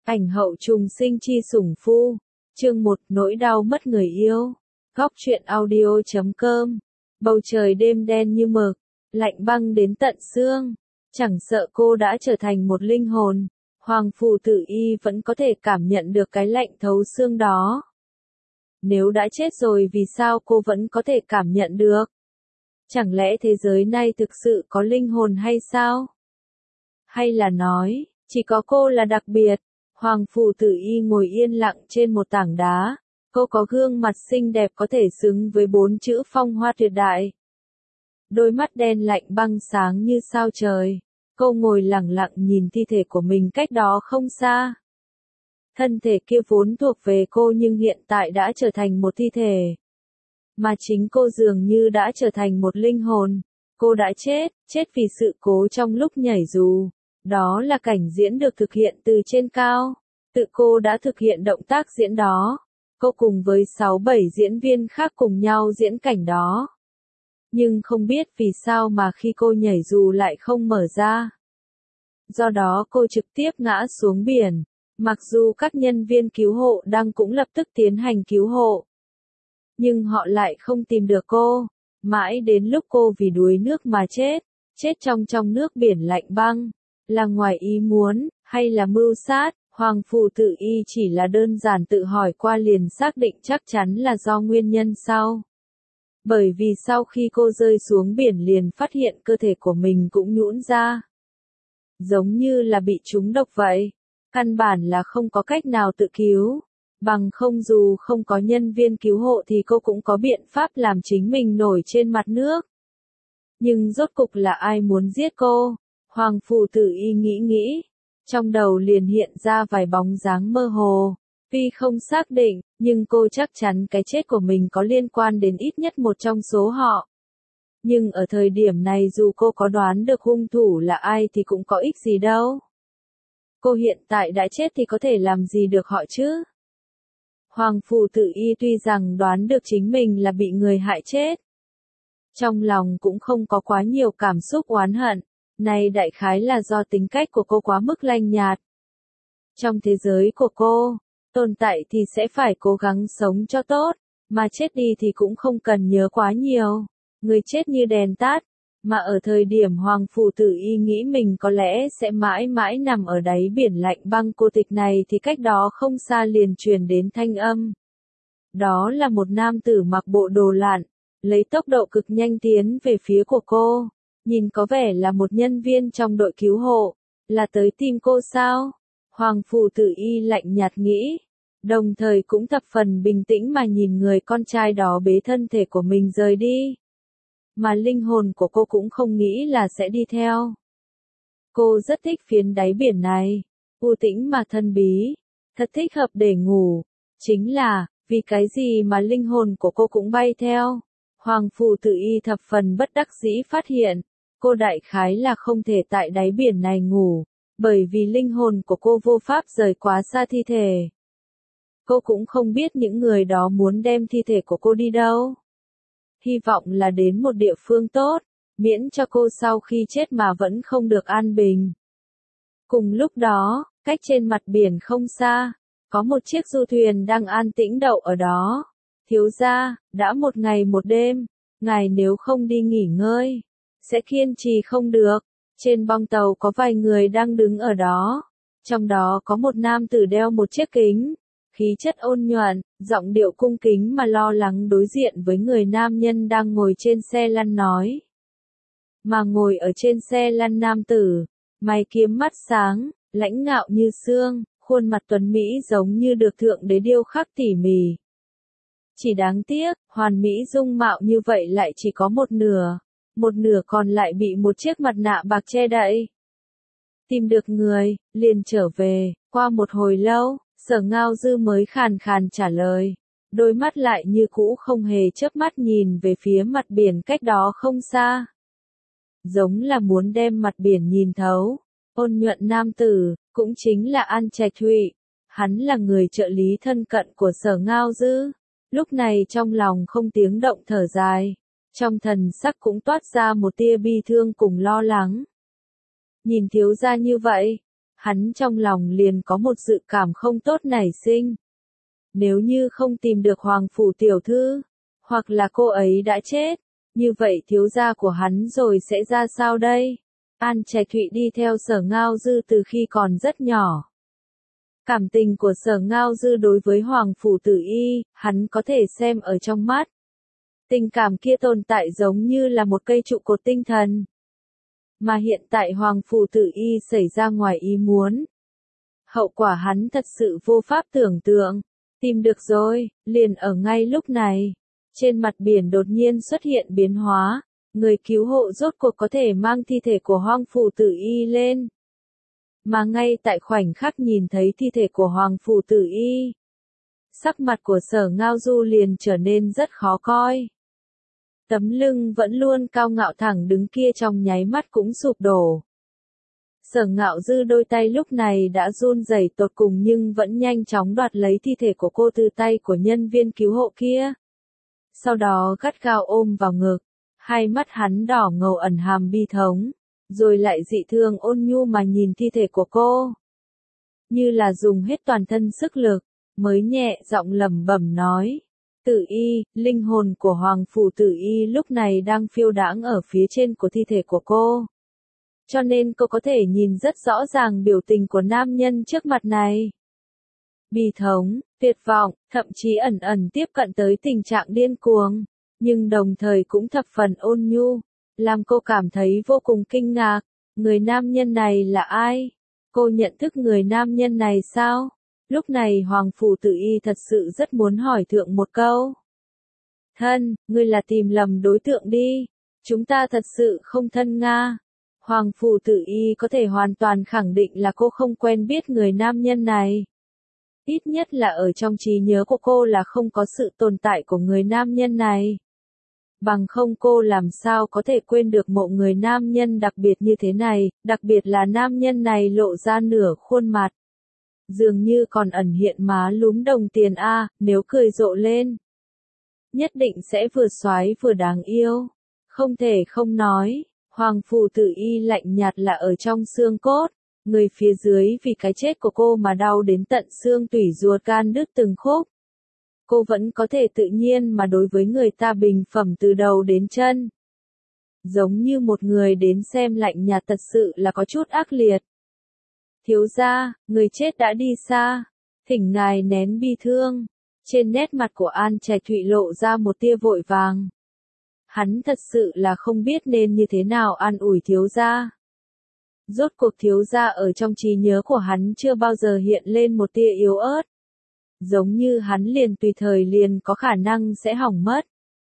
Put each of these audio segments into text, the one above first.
Ảnh hậu trùng sinh chi sủng phu. Chương 1, nỗi đau mất người yêu. Góc truyện audio.com. Bầu trời đêm đen như mực, lạnh băng đến tận xương. Chẳng sợ cô đã trở thành một linh hồn, Hoàng Phủ Tử Y vẫn có thể cảm nhận được cái lạnh thấu xương đó. Nếu đã chết rồi vì sao cô vẫn có thể cảm nhận được? Chẳng lẽ thế giới này thực sự có linh hồn hay sao? Hay là nói, chỉ có cô là đặc biệt? Hoàng Phủ Tử Y ngồi yên lặng trên một tảng đá. Cô có gương mặt xinh đẹp có thể xứng với 4 chữ phong hoa tuyệt đại. Đôi mắt đen lạnh băng sáng như sao trời. Cô ngồi lặng lặng nhìn thi thể của mình cách đó không xa. Thân thể kia vốn thuộc về cô nhưng hiện tại đã trở thành một thi thể. Mà chính cô dường như đã trở thành một linh hồn. Cô đã chết vì sự cố trong lúc nhảy dù. Đó là cảnh diễn được thực hiện từ trên cao. Tự cô đã thực hiện động tác diễn đó. Cô cùng với 6-7 diễn viên khác cùng nhau diễn cảnh đó. Nhưng không biết vì sao mà khi cô nhảy dù lại không mở ra. Do đó cô trực tiếp ngã xuống biển. Mặc dù các nhân viên cứu hộ đang cũng lập tức tiến hành cứu hộ. Nhưng họ lại không tìm được cô. Mãi đến lúc cô vì đuối nước mà chết trong nước biển lạnh băng. Là ngoài ý muốn, hay là mưu sát? Hoàng Phủ Tử Y chỉ là đơn giản tự hỏi qua liền xác định chắc chắn là do nguyên nhân sau. Bởi vì sau khi cô rơi xuống biển liền phát hiện cơ thể của mình cũng nhũn ra. Giống như là bị trúng độc vậy. Căn bản là không có cách nào tự cứu. Bằng không dù không có nhân viên cứu hộ thì cô cũng có biện pháp làm chính mình nổi trên mặt nước. Nhưng rốt cục là ai muốn giết cô? Hoàng Phủ Tử Y nghĩ. Trong đầu liền hiện ra vài bóng dáng mơ hồ. Tuy không xác định, nhưng cô chắc chắn cái chết của mình có liên quan đến ít nhất một trong số họ. Nhưng ở thời điểm này dù cô có đoán được hung thủ là ai thì cũng có ích gì đâu. Cô hiện tại đã chết thì có thể làm gì được họ chứ? Hoàng Phủ Tử Y tuy rằng đoán được chính mình là bị người hại chết. Trong lòng cũng không có quá nhiều cảm xúc oán hận. Này đại khái là do tính cách của cô quá mức lạnh nhạt. Trong thế giới của cô, tồn tại thì sẽ phải cố gắng sống cho tốt, mà chết đi thì cũng không cần nhớ quá nhiều. Người chết như đèn tắt, mà ở thời điểm Hoàng Phủ Tử Y nghĩ mình có lẽ sẽ mãi mãi nằm ở đáy biển lạnh băng cô tịch này thì cách đó không xa liền truyền đến thanh âm. Đó là một nam tử mặc bộ đồ lặn, lấy tốc độ cực nhanh tiến về phía của cô. Nhìn có vẻ là một nhân viên trong đội cứu hộ, là tới tìm cô sao? Hoàng Phủ Tử Y lạnh nhạt nghĩ, đồng thời cũng thập phần bình tĩnh mà nhìn người con trai đó bế thân thể của mình rời đi. Mà linh hồn của cô cũng không nghĩ là sẽ đi theo. Cô rất thích phiến đáy biển này, u tĩnh mà thân bí, thật thích hợp để ngủ. Chính là, vì cái gì mà linh hồn của cô cũng bay theo? Hoàng Phủ Tử Y thập phần bất đắc dĩ phát hiện. Cô đại khái là không thể tại đáy biển này ngủ, bởi vì linh hồn của cô vô pháp rời quá xa thi thể. Cô cũng không biết những người đó muốn đem thi thể của cô đi đâu. Hy vọng là đến một địa phương tốt, miễn cho cô sau khi chết mà vẫn không được an bình. Cùng lúc đó, cách trên mặt biển không xa, có một chiếc du thuyền đang an tĩnh đậu ở đó. Thiếu gia, đã một ngày một đêm, ngài nếu không đi nghỉ ngơi sẽ kiên trì không được. Trên bong tàu có vài người đang đứng ở đó. Trong đó có một nam tử đeo một chiếc kính. Khí chất ôn nhuận, giọng điệu cung kính mà lo lắng đối diện với người nam nhân đang ngồi trên xe lăn nói. Mà ngồi ở trên xe lăn nam tử, mày kiếm mắt sáng, lãnh ngạo như xương, khuôn mặt tuấn mỹ giống như được thượng đế điêu khắc tỉ mỉ. Chỉ đáng tiếc, hoàn mỹ dung mạo như vậy lại chỉ có một nửa còn lại bị một chiếc mặt nạ bạc che đậy. Tìm được người, liền trở về. Qua một hồi lâu, Sở Ngao Dư mới khàn khàn trả lời. Đôi mắt lại như cũ không hề chớp mắt nhìn về phía mặt biển cách đó không xa. Giống là muốn đem mặt biển nhìn thấu. Ôn nhuận nam tử, cũng chính là An Trạch Thụy. Hắn là người trợ lý thân cận của Sở Ngao Dư. Lúc này trong lòng không tiếng động thở dài. Trong thần sắc cũng toát ra một tia bi thương cùng lo lắng. Nhìn thiếu gia như vậy, hắn trong lòng liền có một dự cảm không tốt nảy sinh. Nếu như không tìm được Hoàng Phủ tiểu thư, hoặc là cô ấy đã chết, như vậy thiếu gia của hắn rồi sẽ ra sao đây? An Trạch Thụy đi theo Sở Ngao Dư từ khi còn rất nhỏ. Cảm tình của Sở Ngao Dư đối với Hoàng Phủ Tử Y, hắn có thể xem ở trong mắt. Tình cảm kia tồn tại giống như là một cây trụ cột tinh thần. Mà hiện tại Hoàng Phủ Tử Y xảy ra ngoài ý muốn. Hậu quả hắn thật sự vô pháp tưởng tượng. Tìm được rồi, liền ở ngay lúc này. Trên mặt biển đột nhiên xuất hiện biến hóa. Người cứu hộ rốt cuộc có thể mang thi thể của Hoàng Phủ Tử Y lên. Mà ngay tại khoảnh khắc nhìn thấy thi thể của Hoàng Phủ Tử Y, sắc mặt của Sở Ngao Du liền trở nên rất khó coi. Tấm lưng vẫn luôn cao ngạo thẳng đứng kia trong nháy mắt cũng sụp đổ. Sở Ngạo Dư đôi tay lúc này đã run rẩy tột cùng nhưng vẫn nhanh chóng đoạt lấy thi thể của cô từ tay của nhân viên cứu hộ kia. Sau đó gắt gao ôm vào ngực, hai mắt hắn đỏ ngầu ẩn hàm bi thống, rồi lại dị thường ôn nhu mà nhìn thi thể của cô. Như là dùng hết toàn thân sức lực, mới nhẹ giọng lẩm bẩm nói. Tử Y, linh hồn của Hoàng Phủ Tử Y lúc này đang phiêu đãng ở phía trên của thi thể của cô. Cho nên cô có thể nhìn rất rõ ràng biểu tình của nam nhân trước mặt này. Bi thống, tuyệt vọng, thậm chí ẩn ẩn tiếp cận tới tình trạng điên cuồng, nhưng đồng thời cũng thập phần ôn nhu, làm cô cảm thấy vô cùng kinh ngạc. Người nam nhân này là ai? Cô nhận thức người nam nhân này sao? Lúc này Hoàng Phủ Tử Y thật sự rất muốn hỏi thượng một câu. Thân, ngươi là tìm lầm đối tượng đi. Chúng ta thật sự không thân nga. Hoàng Phủ Tử Y có thể hoàn toàn khẳng định là cô không quen biết người nam nhân này. Ít nhất là ở trong trí nhớ của cô là không có sự tồn tại của người nam nhân này. Bằng không cô làm sao có thể quên được một người nam nhân đặc biệt như thế này, đặc biệt là nam nhân này lộ ra nửa khuôn mặt. Dường như còn ẩn hiện má lúm đồng tiền a, nếu cười rộ lên. Nhất định sẽ vừa xoái vừa đáng yêu. Không thể không nói, Hoàng Phủ Tử Y lạnh nhạt là ở trong xương cốt. Người phía dưới vì cái chết của cô mà đau đến tận xương tủy ruột gan đứt từng khúc. Cô vẫn có thể tự nhiên mà đối với người ta bình phẩm từ đầu đến chân. Giống như một người đến xem lạnh nhạt thật sự là có chút ác liệt. Thiếu gia, người chết đã đi xa, thỉnh ngài nén bi thương. Trên nét mặt của An Trạch Thụy lộ ra một tia vội vàng. Hắn thật sự là không biết nên như thế nào an ủi thiếu gia. Rốt cuộc thiếu gia ở trong trí nhớ của hắn chưa bao giờ hiện lên một tia yếu ớt. Giống như hắn liền tùy thời liền có khả năng sẽ hỏng mất.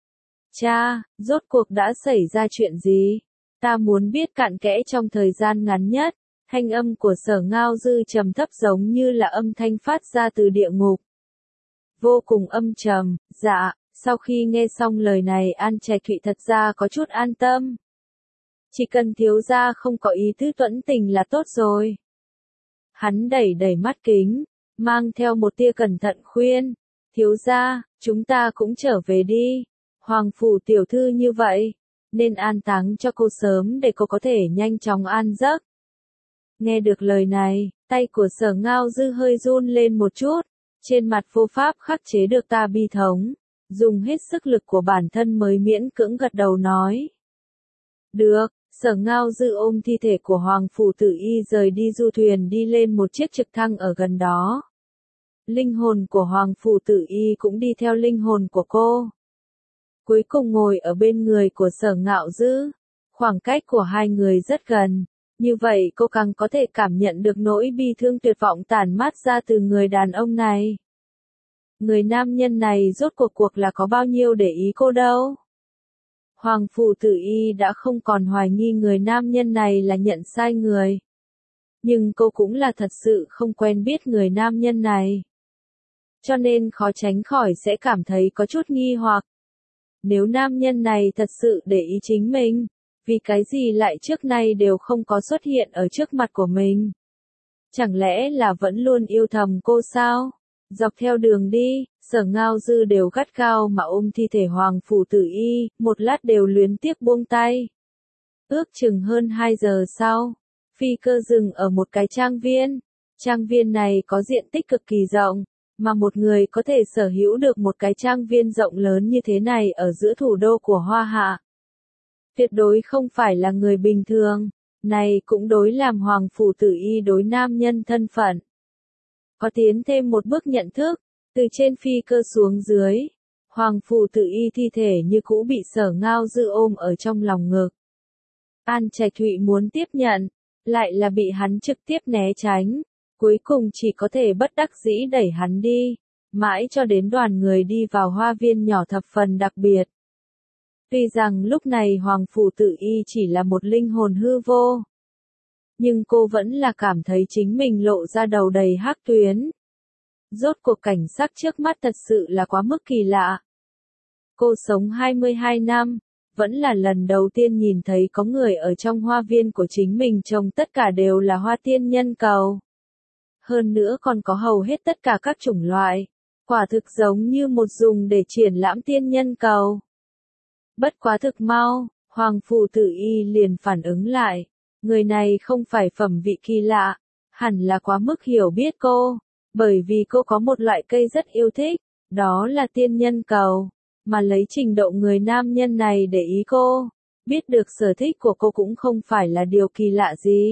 Cha, rốt cuộc đã xảy ra chuyện gì? Ta muốn biết cặn kẽ trong thời gian ngắn nhất. Thanh âm của Sở Ngao Dư trầm thấp giống như là âm thanh phát ra từ địa ngục. Vô cùng âm trầm, dạ, sau khi nghe xong lời này An Trạch Thụy thật ra có chút an tâm. Chỉ cần thiếu gia không có ý tứ tuẫn tình là tốt rồi. Hắn đẩy đẩy mắt kính, mang theo một tia cẩn thận khuyên. Thiếu gia, chúng ta cũng trở về đi. Hoàng Phủ tiểu thư như vậy, nên an táng cho cô sớm để cô có thể nhanh chóng an giấc. Nghe được lời này, tay của Sở Ngao Dư hơi run lên một chút, trên mặt vô pháp khắc chế được ta bi thống, dùng hết sức lực của bản thân mới miễn cưỡng gật đầu nói. Được, Sở Ngao Dư ôm thi thể của Hoàng Phủ Tử Y rời đi du thuyền đi lên một chiếc trực thăng ở gần đó. Linh hồn của Hoàng Phủ Tử Y cũng đi theo linh hồn của cô. Cuối cùng ngồi ở bên người của Sở Ngạo Dư, khoảng cách của hai người rất gần. Như vậy cô càng có thể cảm nhận được nỗi bi thương tuyệt vọng tản mát ra từ người đàn ông này. Người nam nhân này rốt cuộc là có bao nhiêu để ý cô đâu. Hoàng Phủ Tử Y đã không còn hoài nghi người nam nhân này là nhận sai người. Nhưng cô cũng là thật sự không quen biết người nam nhân này. Cho nên khó tránh khỏi sẽ cảm thấy có chút nghi hoặc. Nếu nam nhân này thật sự để ý chính mình, vì cái gì lại trước nay đều không có xuất hiện ở trước mặt của mình? Chẳng lẽ là vẫn luôn yêu thầm cô sao? Dọc theo đường đi, Sở Ngao Dư đều gắt gao mà ôm thi thể Hoàng Phủ Tử Y, một lát đều luyến tiếc buông tay. Ước chừng hơn 2 giờ sau, Phi cơ dừng ở một cái trang viên. Trang viên này có diện tích cực kỳ rộng, mà một người có thể sở hữu được một cái trang viên rộng lớn như thế này ở giữa thủ đô của Hoa Hạ. Tuyệt đối không phải là người bình thường, này cũng đối làm Hoàng Phủ Tử Y đối nam nhân thân phận. Có tiến thêm một bước nhận thức, từ trên phi cơ xuống dưới, Hoàng Phủ Tử Y thi thể như cũ bị Sở Ngao Dư ôm ở trong lòng ngực. An Trạch Thụy muốn tiếp nhận, lại là bị hắn trực tiếp né tránh, cuối cùng chỉ có thể bất đắc dĩ đẩy hắn đi, mãi cho đến đoàn người đi vào hoa viên nhỏ thập phần đặc biệt. Tuy rằng lúc này Hoàng Phủ Tử Y chỉ là một linh hồn hư vô, nhưng cô vẫn là cảm thấy chính mình lộ ra đầu đầy hắc tuyến. Rốt cuộc cảnh sắc trước mắt thật sự là quá mức kỳ lạ. Cô sống 22 năm, vẫn là lần đầu tiên nhìn thấy có người ở trong hoa viên của chính mình trồng tất cả đều là hoa tiên nhân cầu. Hơn nữa còn có hầu hết tất cả các chủng loại, quả thực giống như một dùng để triển lãm tiên nhân cầu. Bất quá thực mau, Hoàng Phủ Tử Y liền phản ứng lại, người này không phải phẩm vị kỳ lạ, hẳn là quá mức hiểu biết cô, bởi vì cô có một loại cây rất yêu thích, đó là tiên nhân cầu, mà lấy trình độ người nam nhân này để ý cô, biết được sở thích của cô cũng không phải là điều kỳ lạ gì.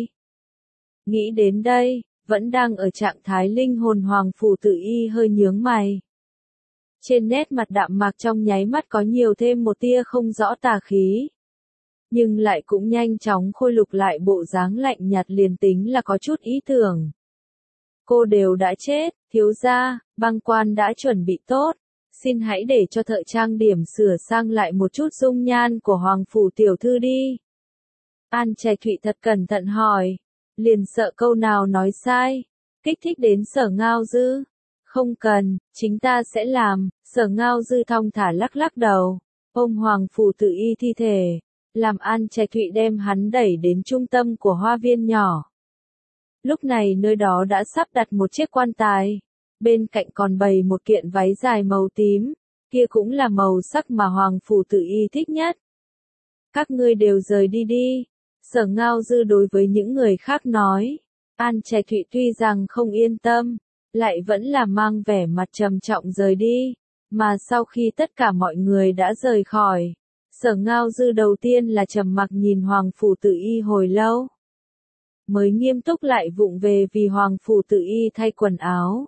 Nghĩ đến đây, vẫn đang ở trạng thái linh hồn Hoàng Phủ Tử Y hơi nhướng mày. Trên nét mặt đạm mạc trong nháy mắt có nhiều thêm một tia không rõ tà khí. Nhưng lại cũng nhanh chóng khôi phục lại bộ dáng lạnh nhạt, liền tính là có chút ý tưởng. Cô đều đã chết, thiếu gia, băng quan đã chuẩn bị tốt, xin hãy để cho thợ trang điểm sửa sang lại một chút dung nhan của Hoàng Phủ tiểu thư đi. An Trạch Thụy thật cẩn thận hỏi, liền sợ câu nào nói sai, kích thích đến Sở Ngao Dư. Không cần, chính ta sẽ làm. Sở Ngao Dư thong thả lắc lắc đầu, ôm Hoàng Phủ Tử Y thi thể, làm An Trạch Thụy đem hắn đẩy đến trung tâm của hoa viên nhỏ. Lúc này nơi đó đã sắp đặt một chiếc quan tài, bên cạnh còn bày một kiện váy dài màu tím, kia cũng là màu sắc mà Hoàng Phủ Tử Y thích nhất. Các ngươi đều rời đi đi, Sở Ngao Dư đối với những người khác nói. An Trạch Thụy tuy rằng không yên tâm, lại vẫn là mang vẻ mặt trầm trọng rời đi, mà sau khi tất cả mọi người đã rời khỏi, Sở Ngao Dư đầu tiên là trầm mặc nhìn Hoàng Phủ Tử Y hồi lâu, mới nghiêm túc lại vụng về vì Hoàng Phủ Tử Y thay quần áo.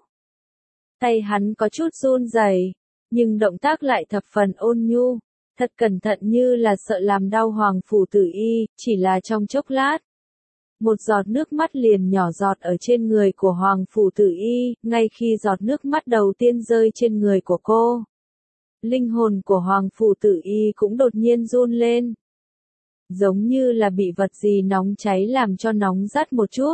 Tay hắn có chút run rẩy, nhưng động tác lại thập phần ôn nhu, thật cẩn thận như là sợ làm đau Hoàng Phủ Tử Y, chỉ là trong chốc lát. Một giọt nước mắt liền nhỏ giọt ở trên người của Hoàng Phủ Tử Y, ngay khi giọt nước mắt đầu tiên rơi trên người của cô. Linh hồn của Hoàng Phủ Tử Y cũng đột nhiên run lên. Giống như là bị vật gì nóng cháy làm cho nóng rát một chút.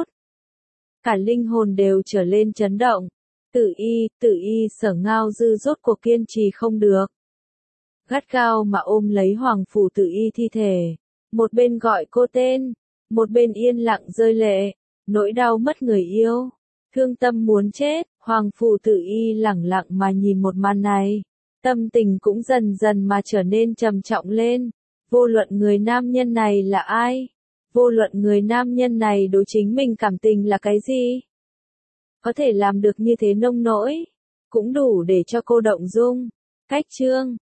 Cả linh hồn đều trở lên chấn động. Tử Y, Sở Ngao Dư rốt cuộc kiên trì không được. Gắt gao mà ôm lấy Hoàng Phủ Tử Y thi thể. Một bên gọi cô tên, một bên yên lặng rơi lệ, nỗi đau mất người yêu, thương tâm muốn chết. Hoàng Phủ Tử Y lẳng lặng mà nhìn một màn này, tâm tình cũng dần dần mà trở nên trầm trọng lên. Vô luận người nam nhân này là ai, vô luận người nam nhân này đối chính mình cảm tình là cái gì, có thể làm được như thế nông nỗi, cũng đủ để cho cô động dung. Cách chương